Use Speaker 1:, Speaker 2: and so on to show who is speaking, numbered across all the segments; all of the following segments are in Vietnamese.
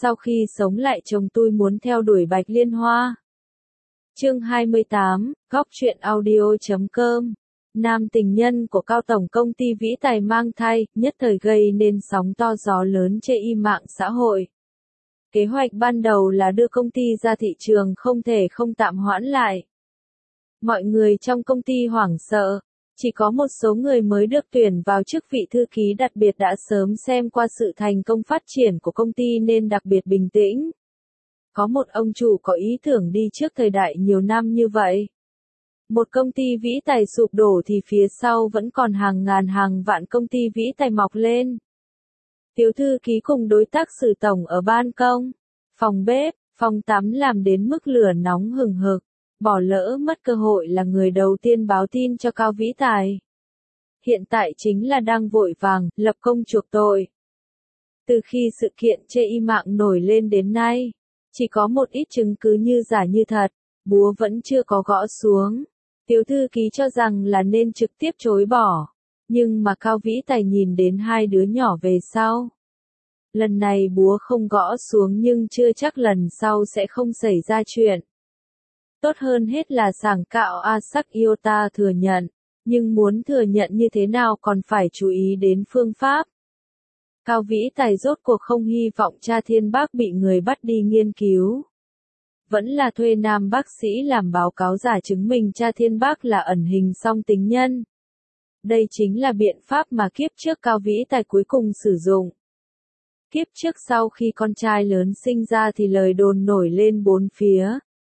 Speaker 1: Sau khi sống lại chồng tôi muốn theo đuổi Bạch Liên Hoa. Chương 28, góc truyện audio.com. Nam tình nhân của Cao Tổng công ty Vĩ Tài mang thai, nhất thời gây nên sóng to gió lớn trên mạng xã hội. Kế hoạch ban đầu là đưa công ty ra thị trường không thể không tạm hoãn lại. Mọi người trong công ty hoảng sợ, chỉ có một số người mới được tuyển vào chức vị thư ký đặc biệt đã sớm xem qua sự thành công phát triển của công ty nên đặc biệt bình tĩnh. Có một ông chủ có ý tưởng đi trước thời đại nhiều năm như vậy. Một công ty Vĩ Tài sụp đổ thì phía sau vẫn còn hàng ngàn hàng vạn công ty Vĩ Tài mọc lên. Tiểu thư ký cùng đối tác sử tổng ở ban công, phòng bếp, phòng tắm làm đến mức lửa nóng hừng hực, bỏ lỡ mất cơ hội là người đầu tiên báo tin cho Cao Vĩ Tài. Hiện tại chính là đang vội vàng, lập công chuộc tội. Từ khi sự kiện trên mạng nổi lên đến nay, chỉ có một ít chứng cứ như giả như thật, búa vẫn chưa có gõ xuống. Tiểu thư ký cho rằng là nên trực tiếp chối bỏ, nhưng mà Cao Vĩ Tài nhìn đến hai đứa nhỏ về sau. Lần này búa không gõ xuống nhưng chưa chắc lần sau sẽ không xảy ra chuyện. Tốt hơn hết là sảng cạo Asak Iota thừa nhận, nhưng muốn thừa nhận như thế nào còn phải chú ý đến phương pháp. Cao Vĩ Tài rốt cuộc không hy vọng cha Thiên Bác bị người bắt đi nghiên cứu. Vẫn là thuê nam bác sĩ làm báo cáo giả chứng minh cha Thiên Bác là ẩn hình song tính nhân. Đây chính là biện pháp mà kiếp trước Cao Vĩ Tài cuối cùng sử dụng. Kiếp trước sau khi con trai lớn sinh ra thì lời đồn nổi lên bốn phía.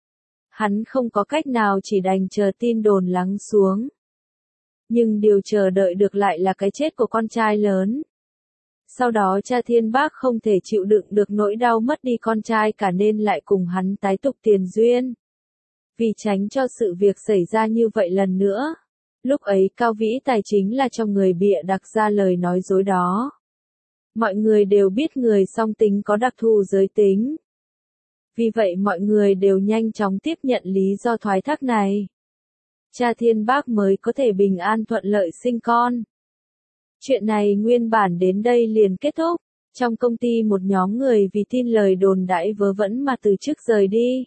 Speaker 1: Hắn không có cách nào chỉ đành chờ tin đồn lắng xuống. Nhưng điều chờ đợi được lại là cái chết của con trai lớn. Sau đó cha Thiên Bác không thể chịu đựng được nỗi đau mất đi con trai cả nên lại cùng hắn tái tục tiền duyên. Vì tránh cho sự việc xảy ra như vậy lần nữa, lúc ấy Cao Vĩ Tài chính là trong người bịa đặt ra lời nói dối đó. Mọi người đều biết người song tính có đặc thù giới tính. Vì vậy mọi người đều nhanh chóng tiếp nhận lý do thoái thác này. Cha Thiên Bác mới có thể bình an thuận lợi sinh con. Chuyện này nguyên bản đến đây liền kết thúc. Trong công ty một nhóm người vì tin lời đồn đãi vớ vẩn mà từ chức rời đi.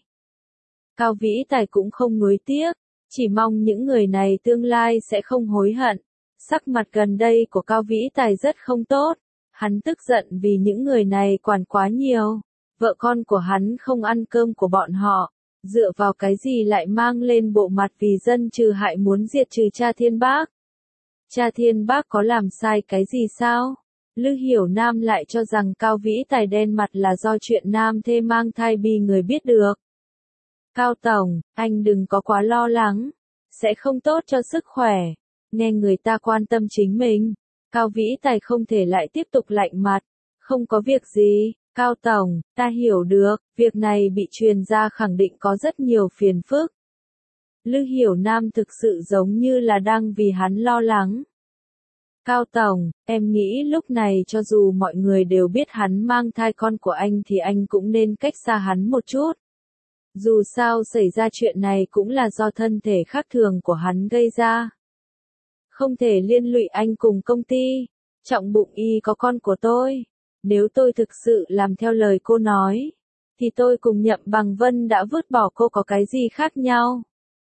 Speaker 1: Cao Vĩ Tài cũng không nuối tiếc, chỉ mong những người này tương lai sẽ không hối hận. Sắc mặt gần đây của Cao Vĩ Tài rất không tốt. Hắn tức giận vì những người này quản quá nhiều. Vợ con của hắn không ăn cơm của bọn họ. Dựa vào cái gì lại mang lên bộ mặt vì dân trừ hại muốn diệt trừ cha Thiên Bác. Cha Thiên Bác có làm sai cái gì sao? Lư Hiểu Nam lại cho rằng Cao Vĩ Tài đen mặt là do chuyện nam thê mang thai bị người biết được. Cao Tổng, anh đừng có quá lo lắng. Sẽ không tốt cho sức khỏe. Nghe người ta quan tâm chính mình. Cao Vĩ Tài không thể lại tiếp tục lạnh mặt. Không có việc gì, Cao Tổng, ta hiểu được, việc này bị truyền ra khẳng định có rất nhiều phiền phức. Lư Hiểu Nam thực sự giống như là đang vì hắn lo lắng. Cao Tổng, em nghĩ lúc này cho dù mọi người đều biết hắn mang thai con của anh thì anh cũng nên cách xa hắn một chút. Dù sao xảy ra chuyện này cũng là do thân thể khác thường của hắn gây ra. Không thể liên lụy anh cùng công ty. Trọng bụng y có con của tôi. Nếu tôi thực sự làm theo lời cô nói, thì tôi cùng Nhậm Bằng Vân đã vứt bỏ cô có cái gì khác nhau.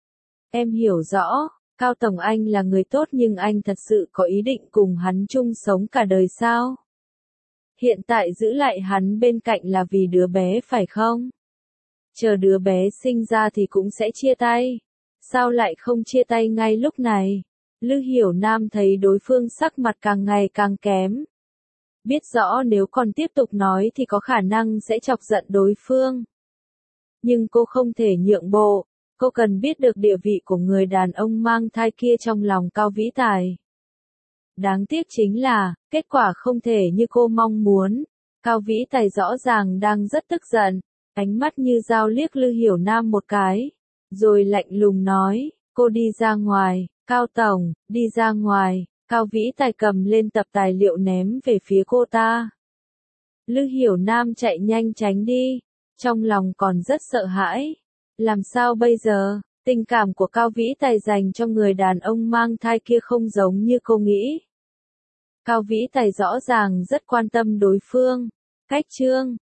Speaker 1: Em hiểu rõ, Cao Tổng anh là người tốt nhưng anh thật sự có ý định cùng hắn chung sống cả đời sao? Hiện tại giữ lại hắn bên cạnh là vì đứa bé phải không? Chờ đứa bé sinh ra thì cũng sẽ chia tay. Sao lại không chia tay ngay lúc này? Lư Hiểu Nam thấy đối phương sắc mặt càng ngày càng kém. Biết rõ nếu còn tiếp tục nói thì có khả năng sẽ chọc giận đối phương. Nhưng cô không thể nhượng bộ. Cô cần biết được địa vị của người đàn ông mang thai kia trong lòng Cao Vĩ Tài. Đáng tiếc chính là, kết quả không thể như cô mong muốn. Cao Vĩ Tài rõ ràng đang rất tức giận, ánh mắt như dao liếc Lư Hiểu Nam một cái. Rồi lạnh lùng nói, cô đi ra ngoài, Cao Tổng, đi ra ngoài. Cao Vĩ Tài cầm lên tập tài liệu ném về phía cô ta. Lư Hiểu Nam chạy nhanh tránh đi, trong lòng còn rất sợ hãi. Làm sao bây giờ? Tình cảm của Cao Vĩ Tài dành cho người đàn ông mang thai kia không giống như cô nghĩ. Cao Vĩ Tài rõ ràng rất quan tâm đối phương. Cách chương